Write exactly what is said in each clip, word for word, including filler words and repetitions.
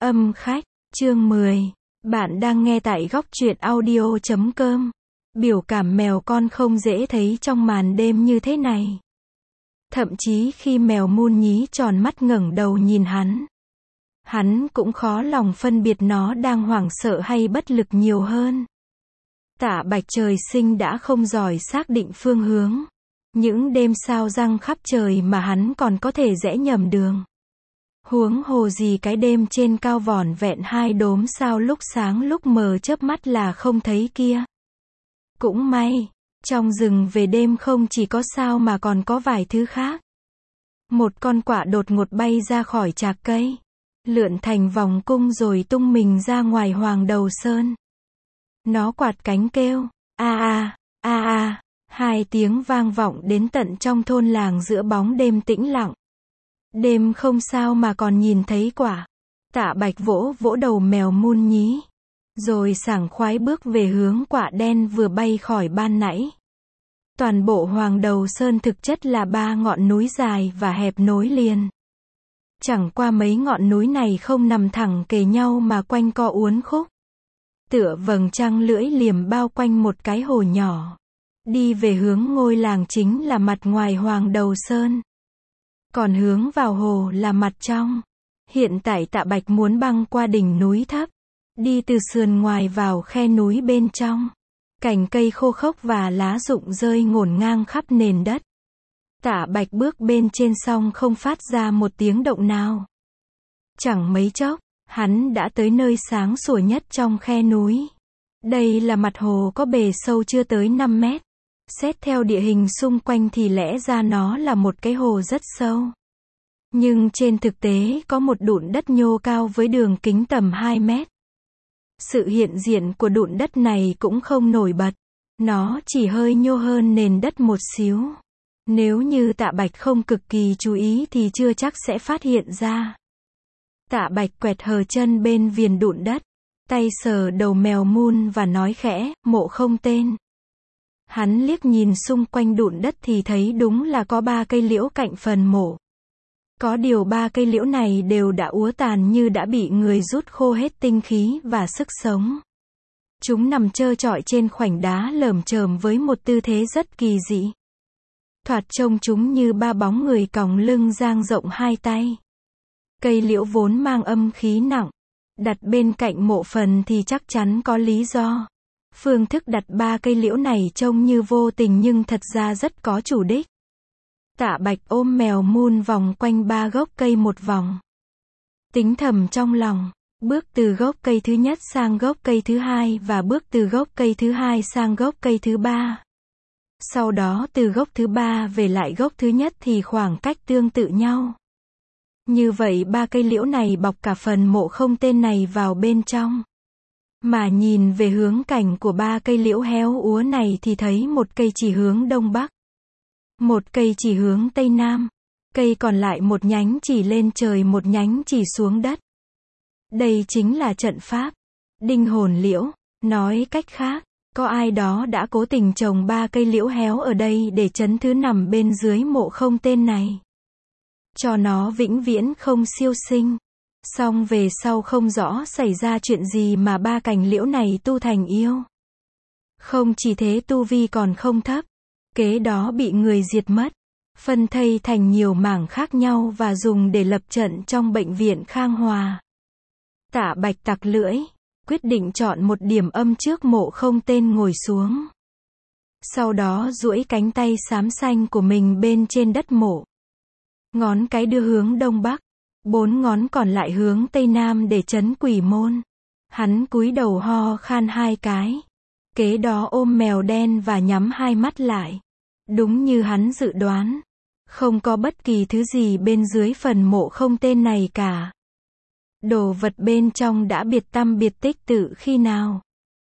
Âm khách, chương mười. Bạn đang nghe tại góc truyện audio chấm com. Biểu cảm mèo con không dễ thấy trong màn đêm như thế này. Thậm chí khi mèo Moon nhí tròn mắt ngẩng đầu nhìn hắn, hắn cũng khó lòng phân biệt nó đang hoảng sợ hay bất lực nhiều hơn. Tạ Bạch trời sinh đã không giỏi xác định phương hướng. Những đêm sao răng khắp trời mà hắn còn có thể rẽ nhầm đường. Huống hồ gì cái đêm trên cao vỏn vẹn hai đốm sao lúc sáng lúc mờ chớp mắt là không thấy kia. Cũng may, trong rừng về đêm không chỉ có sao mà còn có vài thứ khác. Một con quạ đột ngột bay ra khỏi chạc cây, lượn thành vòng cung rồi tung mình ra ngoài Hoàng Đầu Sơn. Nó quạt cánh kêu, a a, a a, hai tiếng vang vọng đến tận trong thôn làng giữa bóng đêm tĩnh lặng. Đêm không sao mà còn nhìn thấy quả. Tạ Bạch vỗ vỗ đầu mèo Moon nhí, rồi sảng khoái bước về hướng quả đen vừa bay khỏi ban nãy. Toàn bộ Hoàng Đầu Sơn thực chất là ba ngọn núi dài và hẹp nối liền. Chẳng qua mấy ngọn núi này không nằm thẳng kề nhau mà quanh co uốn khúc. Tựa vầng trăng lưỡi liềm bao quanh một cái hồ nhỏ. Đi về hướng ngôi làng chính là mặt ngoài Hoàng Đầu Sơn. Còn hướng vào hồ là mặt trong. Hiện tại Tạ Bạch muốn băng qua đỉnh núi thấp, đi từ sườn ngoài vào khe núi bên trong. Cành cây khô khốc và lá rụng rơi ngổn ngang khắp nền đất. Tạ Bạch bước bên trên song không phát ra một tiếng động nào. Chẳng mấy chốc, hắn đã tới nơi sáng sủa nhất trong khe núi. Đây là mặt hồ có bề sâu chưa tới năm mét. Xét theo địa hình xung quanh thì lẽ ra nó là một cái hồ rất sâu. Nhưng trên thực tế có một đụn đất nhô cao với đường kính tầm hai mét. Sự hiện diện của đụn đất này cũng không nổi bật. Nó chỉ hơi nhô hơn nền đất một xíu. Nếu như Tạ Bạch không cực kỳ chú ý thì chưa chắc sẽ phát hiện ra. Tạ Bạch quẹt hờ chân bên viền đụn đất, tay sờ đầu mèo Moon và nói khẽ, mộ không tên. Hắn liếc nhìn xung quanh đụn đất thì thấy đúng là có ba cây liễu cạnh phần mộ. Có điều ba cây liễu này đều đã úa tàn như đã bị người rút khô hết tinh khí và sức sống. Chúng nằm trơ trọi trên khoảnh đá lởm chởm với một tư thế rất kỳ dị. Thoạt trông chúng như ba bóng người còng lưng dang rộng hai tay. Cây liễu vốn mang âm khí nặng, đặt bên cạnh mộ phần thì chắc chắn có lý do. Phương thức đặt ba cây liễu này trông như vô tình nhưng thật ra rất có chủ đích. Tạ Bạch ôm mèo Moon vòng quanh ba gốc cây một vòng. Tính thầm trong lòng, bước từ gốc cây thứ nhất sang gốc cây thứ hai và bước từ gốc cây thứ hai sang gốc cây thứ ba. Sau đó từ gốc thứ ba về lại gốc thứ nhất thì khoảng cách tương tự nhau. Như vậy ba cây liễu này bọc cả phần mộ không tên này vào bên trong. Mà nhìn về hướng cảnh của ba cây liễu héo úa này thì thấy một cây chỉ hướng đông bắc, một cây chỉ hướng tây nam, cây còn lại một nhánh chỉ lên trời một nhánh chỉ xuống đất. Đây chính là trận pháp đinh hồn liễu. Nói cách khác, có ai đó đã cố tình trồng ba cây liễu héo ở đây để trấn thứ nằm bên dưới mộ không tên này, cho nó vĩnh viễn không siêu sinh. Song về sau không rõ xảy ra chuyện gì mà ba cành liễu này tu thành yêu. Không chỉ thế tu vi còn không thấp. Kế đó bị người diệt mất, phân thây thành nhiều mảng khác nhau và dùng để lập trận trong bệnh viện Khang Hòa. Tạ Bạch tặc lưỡi, quyết định chọn một điểm âm trước mộ không tên ngồi xuống. Sau đó duỗi cánh tay xám xanh của mình bên trên đất mộ. Ngón cái đưa hướng đông bắc, bốn ngón còn lại hướng tây nam để trấn quỷ môn. Hắn cúi đầu ho khan hai cái. Kế đó ôm mèo đen và nhắm hai mắt lại. Đúng như hắn dự đoán, không có bất kỳ thứ gì bên dưới phần mộ không tên này cả. Đồ vật bên trong đã biệt tăm biệt tích từ khi nào.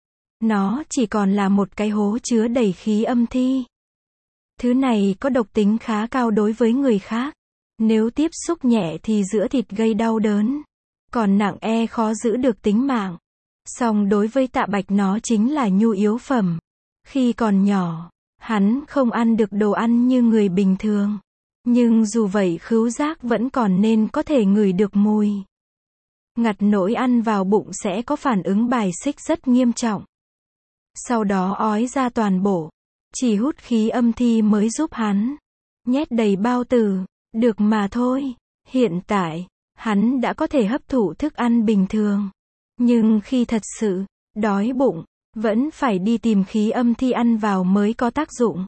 Nó chỉ còn là một cái hố chứa đầy khí âm thi. Thứ này có độc tính khá cao đối với người khác. Nếu tiếp xúc nhẹ thì giữa thịt gây đau đớn, còn nặng e khó giữ được tính mạng. Song đối với Tạ Bạch nó chính là nhu yếu phẩm. Khi còn nhỏ, hắn không ăn được đồ ăn như người bình thường. Nhưng dù vậy khứu giác vẫn còn nên có thể ngửi được mùi. ngặt nỗi ăn vào bụng sẽ có phản ứng bài xích rất nghiêm trọng. Sau đó ói ra toàn bộ. Chỉ hút khí âm thi mới giúp hắn nhét đầy bao tử, được mà thôi. Hiện tại, hắn đã có thể hấp thụ thức ăn bình thường. Nhưng khi thật sự đói bụng, vẫn phải đi tìm khí âm thi ăn vào mới có tác dụng.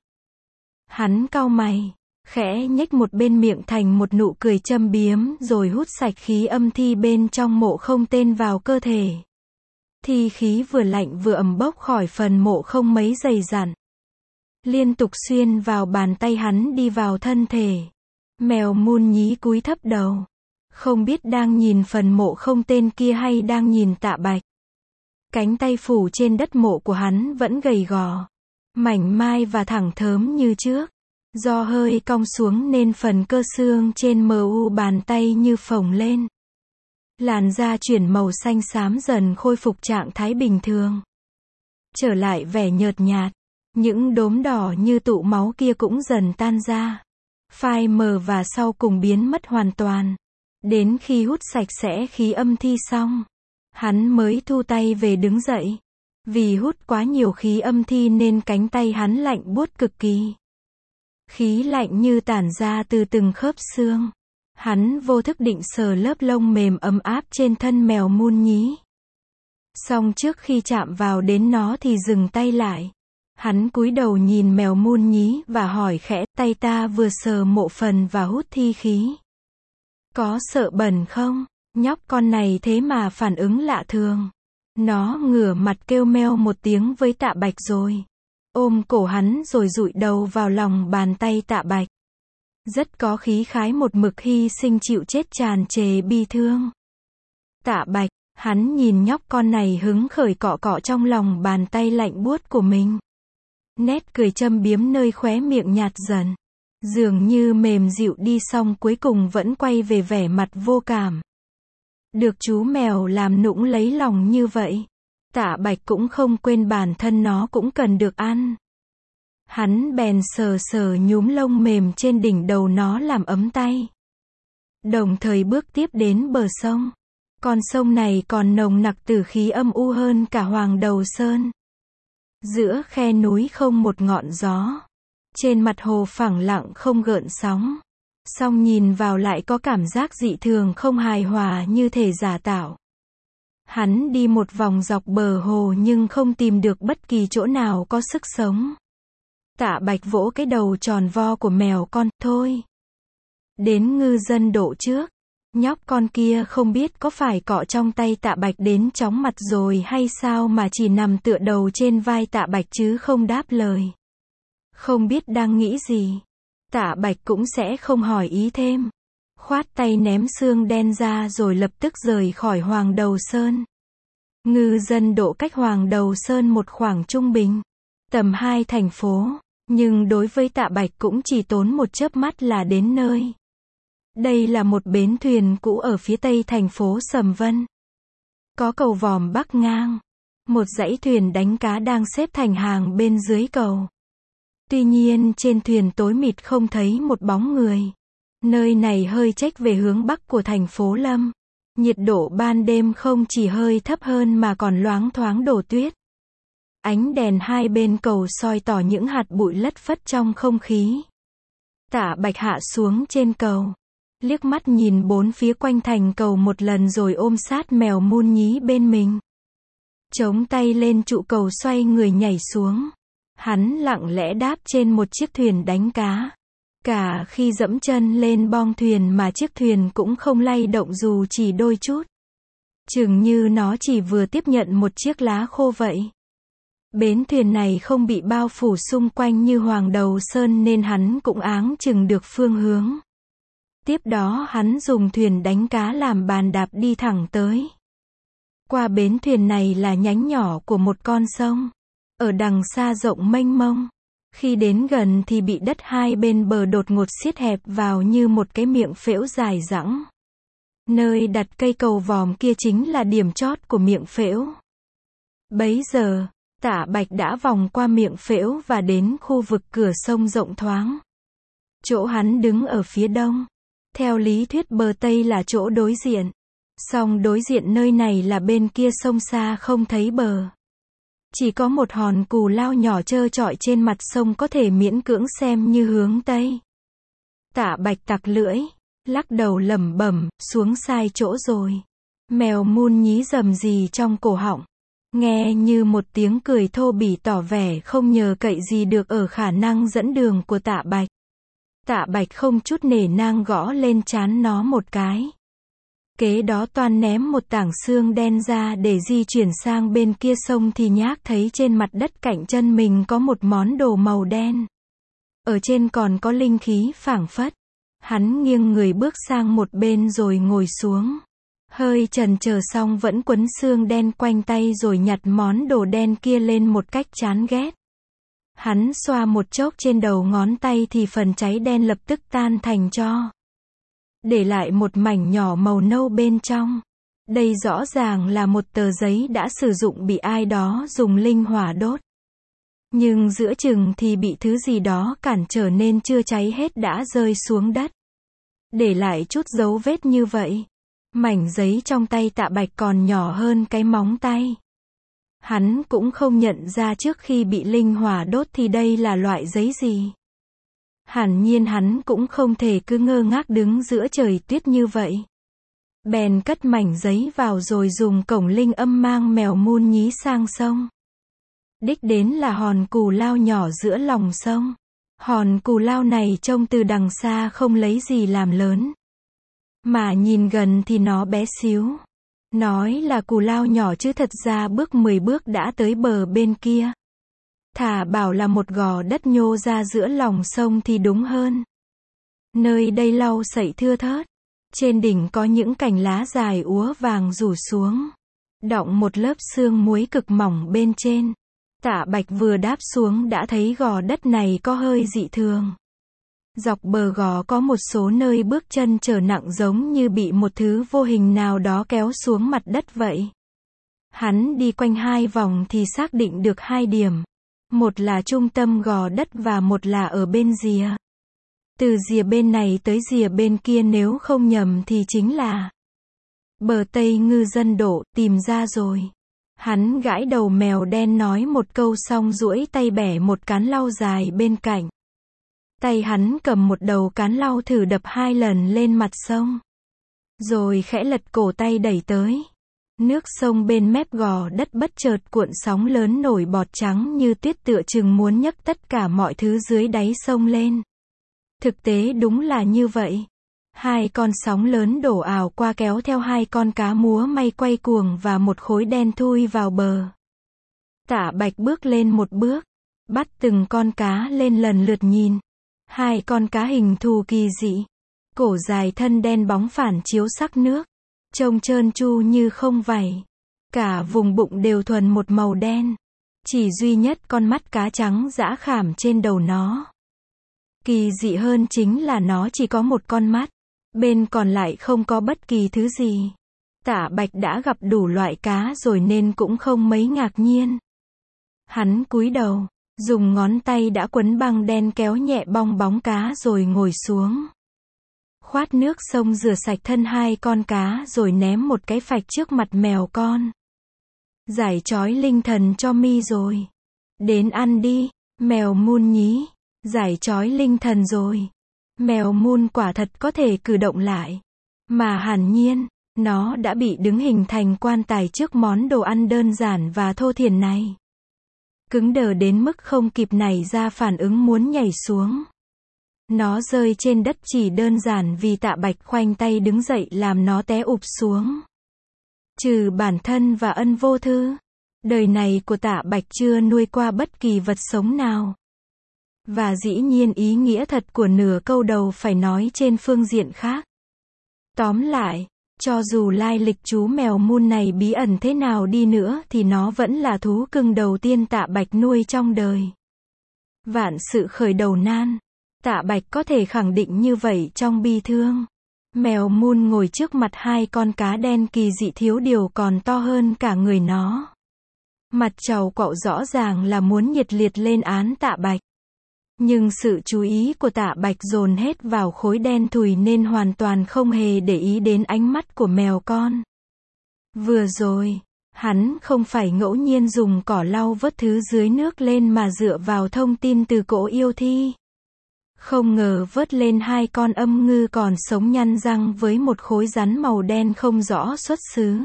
Hắn cau mày, khẽ nhếch một bên miệng thành một nụ cười châm biếm rồi hút sạch khí âm thi bên trong mộ không tên vào cơ thể. Thi khí vừa lạnh vừa ẩm bốc khỏi phần mộ không mấy dày dặn. Liên tục xuyên vào bàn tay hắn đi vào thân thể. Mèo mun nhí cúi thấp đầu. Không biết đang nhìn phần mộ không tên kia hay đang nhìn Tạ Bạch. Cánh tay phủ trên đất mộ của hắn vẫn gầy gò, mảnh mai và thẳng thớm như trước. Do hơi cong xuống nên phần cơ xương trên mu bàn tay như phồng lên. Làn da chuyển màu xanh xám dần khôi phục trạng thái bình thường. Trở lại vẻ nhợt nhạt. Những đốm đỏ như tụ máu kia cũng dần tan ra. Phai mờ và sau cùng biến mất hoàn toàn. Đến khi hút sạch sẽ khí âm thi xong, hắn mới thu tay về đứng dậy. Vì hút quá nhiều khí âm thi nên cánh tay hắn lạnh buốt cực kỳ. Khí lạnh như tản ra từ từng khớp xương. Hắn vô thức định sờ lớp lông mềm ấm áp trên thân mèo mun nhí. Song trước khi chạm vào đến nó thì dừng tay lại. Hắn cúi đầu nhìn mèo mun nhí và hỏi khẽ, tay ta vừa sờ mộ phần và hút thi khí. Có sợ bẩn không? Nhóc con này thế mà phản ứng lạ thường. Nó ngửa mặt kêu meo một tiếng với Tạ Bạch rồi ôm cổ hắn rồi dụi đầu vào lòng bàn tay Tạ Bạch. Rất có khí khái một mực hy sinh chịu chết tràn trề bi thương. Tạ Bạch, hắn nhìn nhóc con này hứng khởi cọ cọ trong lòng bàn tay lạnh buốt của mình. Nét cười châm biếm nơi khóe miệng nhạt dần. Dường như mềm dịu đi xong cuối cùng vẫn quay về vẻ mặt vô cảm. Được chú mèo làm nũng lấy lòng như vậy. Tạ Bạch cũng không quên bản thân nó cũng cần được ăn. Hắn bèn sờ sờ nhúm lông mềm trên đỉnh đầu nó làm ấm tay. Đồng thời bước tiếp đến bờ sông. Con sông này còn nồng nặc tử khí âm u hơn cả Hoàng Đầu Sơn. Giữa khe núi không một ngọn gió. Trên mặt hồ phẳng lặng không gợn sóng. Song nhìn vào lại có cảm giác dị thường không hài hòa như thể giả tạo. Hắn đi một vòng dọc bờ hồ nhưng không tìm được bất kỳ chỗ nào có sức sống. Tạ Bạch vỗ cái đầu tròn vo của mèo con, thôi. Đến ngư dân độ trước. Nhóc con kia không biết có phải cọ trong tay Tạ Bạch đến chóng mặt rồi hay sao mà chỉ nằm tựa đầu trên vai Tạ Bạch chứ không đáp lời. Không biết đang nghĩ gì. Tạ Bạch cũng sẽ không hỏi ý thêm. Khoát tay ném xương đen ra rồi lập tức rời khỏi Hoàng Đầu Sơn. Ngư dân độ cách Hoàng Đầu Sơn một khoảng trung bình. Tầm hai thành phố. Nhưng đối với Tạ Bạch cũng chỉ tốn một chớp mắt là đến nơi. Đây là một bến thuyền cũ ở phía tây thành phố Sầm Vân. Có cầu vòm bắc ngang. Một dãy thuyền đánh cá đang xếp thành hàng bên dưới cầu. Tuy nhiên trên thuyền tối mịt không thấy một bóng người. Nơi này hơi chếch về hướng bắc của thành phố Lâm. Nhiệt độ ban đêm không chỉ hơi thấp hơn mà còn loáng thoáng đổ tuyết. Ánh đèn hai bên cầu soi tỏ những hạt bụi lất phất trong không khí. Tạ Bạch hạ xuống trên cầu. Liếc mắt nhìn bốn phía quanh thành cầu một lần rồi ôm sát mèo mun nhí bên mình. Chống tay lên trụ cầu xoay người nhảy xuống. Hắn lặng lẽ đáp trên một chiếc thuyền đánh cá. Cả khi dẫm chân lên bong thuyền mà chiếc thuyền cũng không lay động dù chỉ đôi chút. Chừng như nó chỉ vừa tiếp nhận một chiếc lá khô vậy. Bến thuyền này không bị bao phủ xung quanh như Hoàng Đầu Sơn nên hắn cũng áng chừng được phương hướng. Tiếp đó hắn dùng thuyền đánh cá làm bàn đạp đi thẳng tới. Qua bến thuyền này là nhánh nhỏ của một con sông. Ở đằng xa rộng mênh mông. Khi đến gần thì bị đất hai bên bờ đột ngột siết hẹp vào như một cái miệng phễu dài dẳng. Nơi đặt cây cầu vòm kia chính là điểm chót của miệng phễu. Bấy giờ, Tạ Bạch đã vòng qua miệng phễu và đến khu vực cửa sông rộng thoáng. Chỗ hắn đứng ở phía đông. Theo lý thuyết bờ Tây là chỗ đối diện. Song đối diện nơi này là bên kia sông xa không thấy bờ. Chỉ có một hòn cù lao nhỏ trơ trọi trên mặt sông có thể miễn cưỡng xem như hướng Tây. Tạ Bạch tặc lưỡi, lắc đầu lẩm bẩm, xuống sai chỗ rồi. Mèo mun nhí rầm rì trong cổ họng. Nghe như một tiếng cười thô bỉ tỏ vẻ không nhờ cậy gì được ở khả năng dẫn đường của Tạ Bạch. Tạ Bạch không chút nể nang gõ lên trán nó một cái. Kế đó toan ném một tảng xương đen ra để di chuyển sang bên kia sông thì nhác thấy trên mặt đất cạnh chân mình có một món đồ màu đen. Ở trên còn có linh khí phảng phất. Hắn nghiêng người bước sang một bên rồi ngồi xuống. Hơi chần chờ xong vẫn quấn xương đen quanh tay rồi nhặt món đồ đen kia lên một cách chán ghét. Hắn xoa một chốc trên đầu ngón tay thì phần cháy đen lập tức tan thành tro. Để lại một mảnh nhỏ màu nâu bên trong. Đây rõ ràng là một tờ giấy đã sử dụng bị ai đó dùng linh hỏa đốt. Nhưng giữa chừng thì bị thứ gì đó cản trở nên chưa cháy hết đã rơi xuống đất. Để lại chút dấu vết như vậy. Mảnh giấy trong tay Tạ Bạch còn nhỏ hơn cái móng tay. Hắn cũng không nhận ra trước khi bị linh hỏa đốt thì đây là loại giấy gì. Hẳn nhiên hắn cũng không thể cứ ngơ ngác đứng giữa trời tuyết như vậy. Bèn cất mảnh giấy vào rồi dùng cổng linh âm mang mèo mun nhí sang sông. Đích đến là hòn cù lao nhỏ giữa lòng sông. Hòn cù lao này trông từ đằng xa không lấy gì làm lớn. Mà nhìn gần thì nó bé xíu. Nói là cù lao nhỏ chứ thật ra bước mười bước đã tới bờ bên kia. Thà bảo là một gò đất nhô ra giữa lòng sông thì đúng hơn. Nơi đây lau sậy thưa thớt. Trên đỉnh có những cành lá dài úa vàng rủ xuống. Đọng một lớp sương muối cực mỏng bên trên. Tạ Bạch vừa đáp xuống đã thấy gò đất này có hơi dị thường. Dọc bờ gò có một số nơi bước chân trở nặng giống như bị một thứ vô hình nào đó kéo xuống mặt đất vậy. Hắn đi quanh hai vòng thì xác định được hai điểm. Một là trung tâm gò đất và một là ở bên rìa. Từ rìa bên này tới rìa bên kia nếu không nhầm thì chính là bờ Tây ngư dân Độ, tìm ra rồi. Hắn gãi đầu mèo đen nói một câu xong duỗi tay bẻ một cán lau dài bên cạnh. Tay hắn cầm một đầu cán lau thử đập hai lần lên mặt sông. Rồi khẽ lật cổ tay đẩy tới. Nước sông bên mép gò đất bất chợt cuộn sóng lớn nổi bọt trắng như tuyết tựa chừng muốn nhấc tất cả mọi thứ dưới đáy sông lên. Thực tế đúng là như vậy. Hai con sóng lớn đổ ào qua kéo theo hai con cá múa may quay cuồng và một khối đen thui vào bờ. Tạ Bạch bước lên một bước, bắt từng con cá lên lần lượt nhìn. Hai con cá hình thù kỳ dị, cổ dài thân đen bóng phản chiếu sắc nước, trông trơn tru như không vảy. Cả vùng bụng đều thuần một màu đen. Chỉ duy nhất con mắt cá trắng dã khảm trên đầu nó. Kỳ dị hơn chính là nó chỉ có một con mắt. Bên còn lại không có bất kỳ thứ gì. Tạ Bạch đã gặp đủ loại cá rồi nên cũng không mấy ngạc nhiên. Hắn cúi đầu, dùng ngón tay đã quấn băng đen kéo nhẹ bong bóng cá rồi ngồi xuống. Khoát nước sông rửa sạch thân hai con cá rồi ném một cái phạch trước mặt mèo con. Giải trói linh thần cho mi rồi. Đến ăn đi, mèo mun nhí. Giải trói linh thần rồi. Mèo mun quả thật có thể cử động lại. Mà hẳn nhiên, nó đã bị đứng hình thành quan tài trước món đồ ăn đơn giản và thô thiển này. Cứng đờ đến mức không kịp nảy ra phản ứng muốn nhảy xuống. Nó rơi trên đất chỉ đơn giản vì Tạ Bạch khoanh tay đứng dậy làm nó té ụp xuống. Trừ bản thân và Ân Vô Thư, đời này của Tạ Bạch chưa nuôi qua bất kỳ vật sống nào. Và dĩ nhiên ý nghĩa thật của nửa câu đầu phải nói trên phương diện khác. Tóm lại, cho dù lai lịch chú mèo mun này bí ẩn thế nào đi nữa thì nó vẫn là thú cưng đầu tiên Tạ Bạch nuôi trong đời. Vạn sự khởi đầu nan. Tạ Bạch có thể khẳng định như vậy trong bi thương. Mèo mun ngồi trước mặt hai con cá đen kỳ dị thiếu điều còn to hơn cả người nó. Mặt trầu quạo rõ ràng là muốn nhiệt liệt lên án Tạ Bạch. Nhưng sự chú ý của Tạ Bạch dồn hết vào khối đen thùi nên hoàn toàn không hề để ý đến ánh mắt của mèo con. Vừa rồi, hắn không phải ngẫu nhiên dùng cỏ lau vớt thứ dưới nước lên mà dựa vào thông tin từ cỗ yêu thi. Không ngờ vớt lên hai con âm ngư còn sống nhăn răng với một khối rắn màu đen không rõ xuất xứ.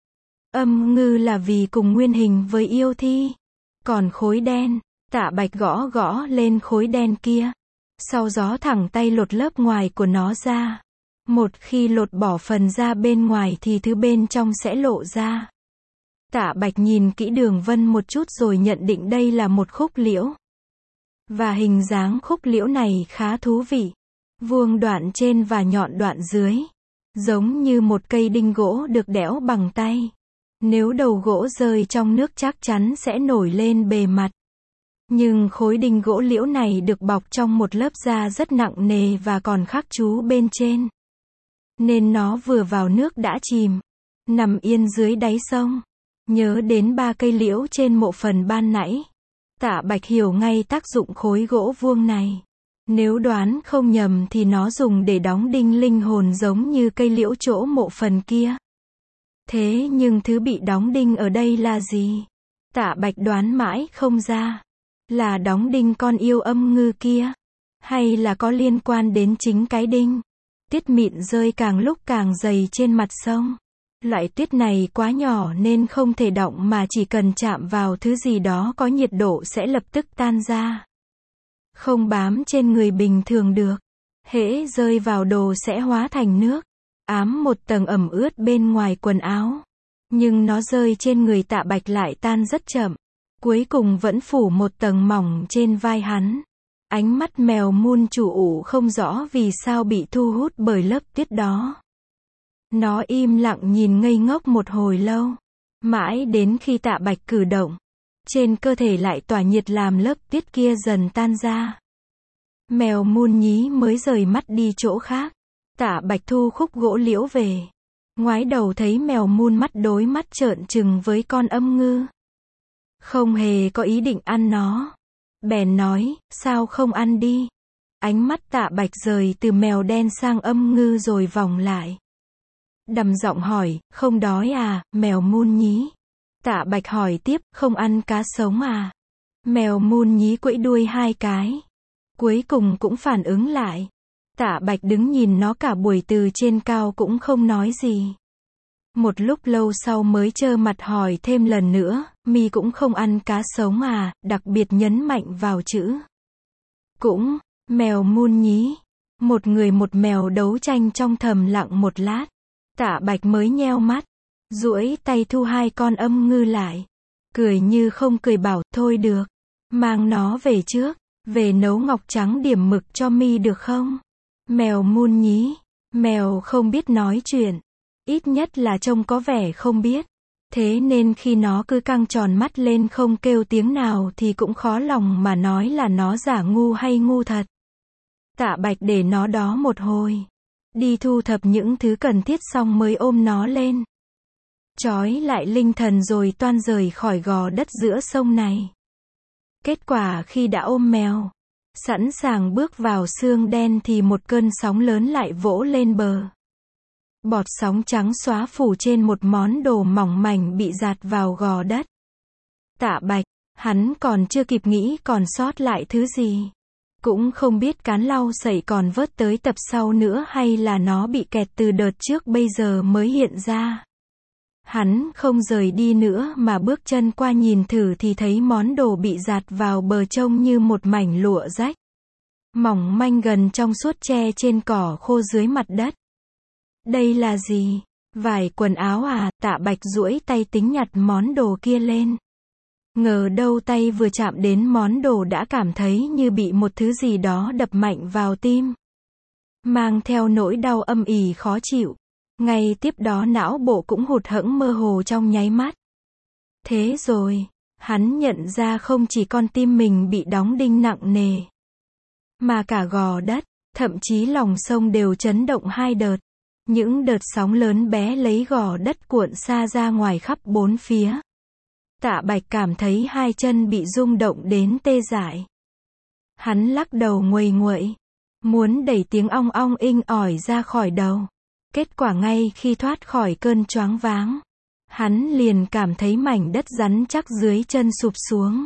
Âm ngư là vì cùng nguyên hình với yêu thi. Còn khối đen, Tạ Bạch gõ gõ lên khối đen kia. Sau gió thẳng tay lột lớp ngoài của nó ra. Một khi lột bỏ phần da bên ngoài thì thứ bên trong sẽ lộ ra. Tạ Bạch nhìn kỹ đường vân một chút rồi nhận định đây là một khúc liễu. Và hình dáng khúc liễu này khá thú vị. Vuông đoạn trên và nhọn đoạn dưới. Giống như một cây đinh gỗ được đẽo bằng tay. Nếu đầu gỗ rơi trong nước chắc chắn sẽ nổi lên bề mặt. Nhưng khối đinh gỗ liễu này được bọc trong một lớp da rất nặng nề và còn khắc chú bên trên. Nên nó vừa vào nước đã chìm. Nằm yên dưới đáy sông. Nhớ đến ba cây liễu trên mộ phần ban nãy. Tạ Bạch hiểu ngay tác dụng khối gỗ vuông này. Nếu đoán không nhầm thì nó dùng để đóng đinh linh hồn giống như cây liễu chỗ mộ phần kia. Thế nhưng thứ bị đóng đinh ở đây là gì? Tạ Bạch đoán mãi không ra. Là đóng đinh con yêu âm ngư kia? Hay là có liên quan đến chính cái đinh? Tuyết mịn rơi càng lúc càng dày trên mặt sông. Loại tuyết này quá nhỏ nên không thể đọng mà chỉ cần chạm vào thứ gì đó có nhiệt độ sẽ lập tức tan ra. Không bám trên người bình thường được. Hễ rơi vào đồ sẽ hóa thành nước. Ám một tầng ẩm ướt bên ngoài quần áo. Nhưng nó rơi trên người Tạ Bạch lại tan rất chậm. Cuối cùng vẫn phủ một tầng mỏng trên vai hắn. Ánh mắt mèo mun chủ ủ không rõ vì sao bị thu hút bởi lớp tuyết đó. Nó im lặng nhìn ngây ngốc một hồi lâu. Mãi đến khi Tạ Bạch cử động. Trên cơ thể lại tỏa nhiệt làm lớp tuyết kia dần tan ra. Mèo mun nhí mới rời mắt đi chỗ khác. Tạ Bạch thu khúc gỗ liễu về. Ngoái đầu thấy mèo mun mắt đối mắt trợn trừng với con âm ngư. Không hề có ý định ăn nó. Bèn nói, sao không ăn đi? Ánh mắt Tạ Bạch rời từ mèo đen sang âm ngư rồi vòng lại. Đầm giọng hỏi, không đói à, mèo mun nhí? Tạ Bạch hỏi tiếp, không ăn cá sống à? Mèo mun nhí quẫy đuôi hai cái. Cuối cùng cũng phản ứng lại. Tạ Bạch đứng nhìn nó cả buổi từ trên cao cũng không nói gì. Một lúc lâu sau mới trơ mặt hỏi thêm lần nữa, mi cũng không ăn cá sống à, đặc biệt nhấn mạnh vào chữ. Cũng, mèo mun nhí. Một người một mèo đấu tranh trong thầm lặng một lát. Tạ Bạch mới nheo mắt. Duỗi tay thu hai con âm ngư lại. Cười như không cười bảo, thôi được. Mang nó về trước. Về nấu ngọc trắng điểm mực cho mi được không? Mèo mun nhí. Mèo không biết nói chuyện. Ít nhất là trông có vẻ không biết. Thế nên khi nó cứ căng tròn mắt lên không kêu tiếng nào thì cũng khó lòng mà nói là nó giả ngu hay ngu thật. Tạ Bạch để nó đó một hồi. Đi thu thập những thứ cần thiết xong mới ôm nó lên. Trói lại linh thần rồi toan rời khỏi gò đất giữa sông này. Kết quả khi đã ôm mèo, sẵn sàng bước vào sương đen thì một cơn sóng lớn lại vỗ lên bờ. Bọt sóng trắng xóa phủ trên một món đồ mỏng mảnh bị dạt vào gò đất. Tạ Bạch, hắn còn chưa kịp nghĩ còn sót lại thứ gì. Cũng không biết cán lau sậy còn vớt tới tập sau nữa hay là nó bị kẹt từ đợt trước bây giờ mới hiện ra. Hắn không rời đi nữa mà bước chân qua nhìn thử thì thấy món đồ bị dạt vào bờ trông như một mảnh lụa rách. Mỏng manh gần trong suốt tre trên cỏ khô dưới mặt đất. Đây là gì? Vải quần áo à? Tạ Bạch duỗi tay tính nhặt món đồ kia lên. Ngờ đâu tay vừa chạm đến món đồ đã cảm thấy như bị một thứ gì đó đập mạnh vào tim. Mang theo nỗi đau âm ỉ khó chịu. Ngay tiếp đó não bộ cũng hụt hẫng mơ hồ trong nháy mắt. Thế rồi, hắn nhận ra không chỉ con tim mình bị đóng đinh nặng nề. Mà cả gò đất, thậm chí lòng sông đều chấn động hai đợt. Những đợt sóng lớn bé lấy gò đất cuộn xa ra ngoài khắp bốn phía. Tạ Bạch cảm thấy hai chân bị rung động đến tê dại. Hắn lắc đầu nguầy nguậy, muốn đẩy tiếng ong ong inh ỏi ra khỏi đầu. Kết quả ngay khi thoát khỏi cơn choáng váng, hắn liền cảm thấy mảnh đất rắn chắc dưới chân sụp xuống,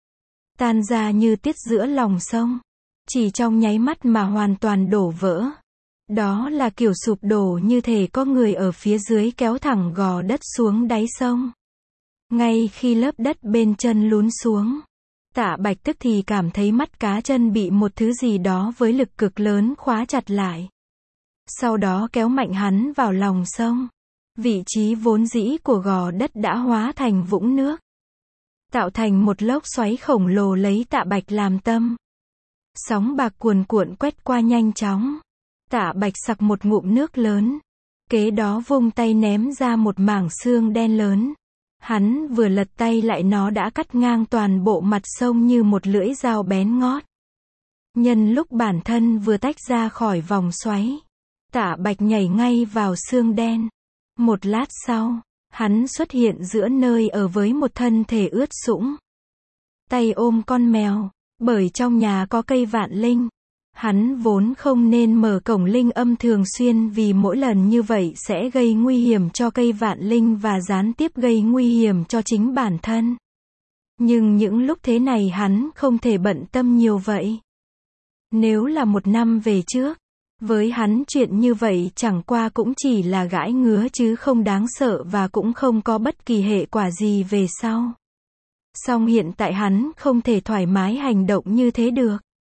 tan ra như tiết giữa lòng sông. Chỉ trong nháy mắt mà hoàn toàn đổ vỡ. Đó là kiểu sụp đổ như thể có người ở phía dưới kéo thẳng gò đất xuống đáy sông. Ngay khi lớp đất bên chân lún xuống, Tạ Bạch tức thì cảm thấy mắt cá chân bị một thứ gì đó với lực cực lớn khóa chặt lại. Sau đó kéo mạnh hắn vào lòng sông. Vị trí vốn dĩ của gò đất đã hóa thành vũng nước, tạo thành một lốc xoáy khổng lồ lấy Tạ Bạch làm tâm. Sóng bạc cuồn cuộn quét qua nhanh chóng. Tạ Bạch sặc một ngụm nước lớn. Kế đó vung tay ném ra một mảng xương đen lớn. Hắn vừa lật tay lại nó đã cắt ngang toàn bộ mặt sông như một lưỡi dao bén ngót. Nhân lúc bản thân vừa tách ra khỏi vòng xoáy, Tạ Bạch nhảy ngay vào xương đen. Một lát sau, hắn xuất hiện giữa nơi ở với một thân thể ướt sũng, tay ôm con mèo. Bởi trong nhà có cây vạn linh, hắn vốn không nên mở cổng linh âm thường xuyên vì mỗi lần như vậy sẽ gây nguy hiểm cho cây vạn linh và gián tiếp gây nguy hiểm cho chính bản thân. Nhưng những lúc thế này hắn không thể bận tâm nhiều vậy. Nếu là một năm về trước, với hắn chuyện như vậy chẳng qua cũng chỉ là gãi ngứa chứ không đáng sợ và cũng không có bất kỳ hệ quả gì về sau. Song hiện tại hắn không thể thoải mái hành động như thế được.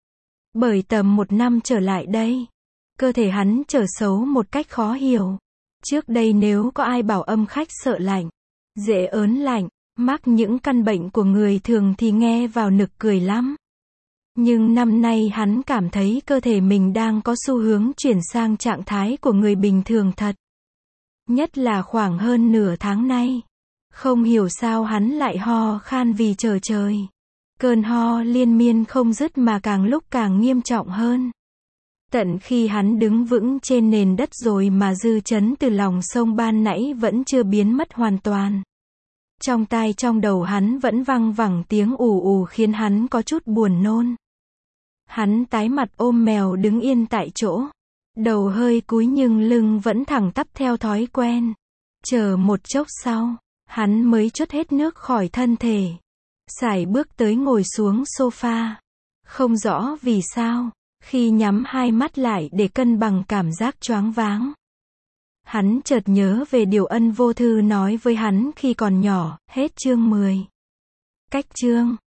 Bởi tầm một năm trở lại đây, cơ thể hắn trở xấu một cách khó hiểu. Trước đây nếu có ai bảo âm khách sợ lạnh, dễ ớn lạnh, mắc những căn bệnh của người thường thì nghe vào nực cười lắm. Nhưng năm nay hắn cảm thấy cơ thể mình đang có xu hướng chuyển sang trạng thái của người bình thường thật. Nhất là khoảng hơn nửa tháng nay. Không hiểu sao hắn lại ho khan vì chờ trời. Cơn ho liên miên không dứt mà càng lúc càng nghiêm trọng hơn. Tận khi hắn đứng vững trên nền đất rồi mà dư chấn từ lòng sông ban nãy vẫn chưa biến mất hoàn toàn. Trong tai trong đầu hắn vẫn văng vẳng tiếng ù ù khiến hắn có chút buồn nôn. Hắn tái mặt ôm mèo đứng yên tại chỗ. Đầu hơi cúi nhưng lưng vẫn thẳng tắp theo thói quen. Chờ một chốc sau, hắn mới trút hết nước khỏi thân thể. Sải bước tới ngồi xuống sofa. Không rõ vì sao, khi nhắm hai mắt lại để cân bằng cảm giác choáng váng, hắn chợt nhớ về điều Ân Vô Thư nói với hắn khi còn nhỏ. Hết chương mười. Cách chương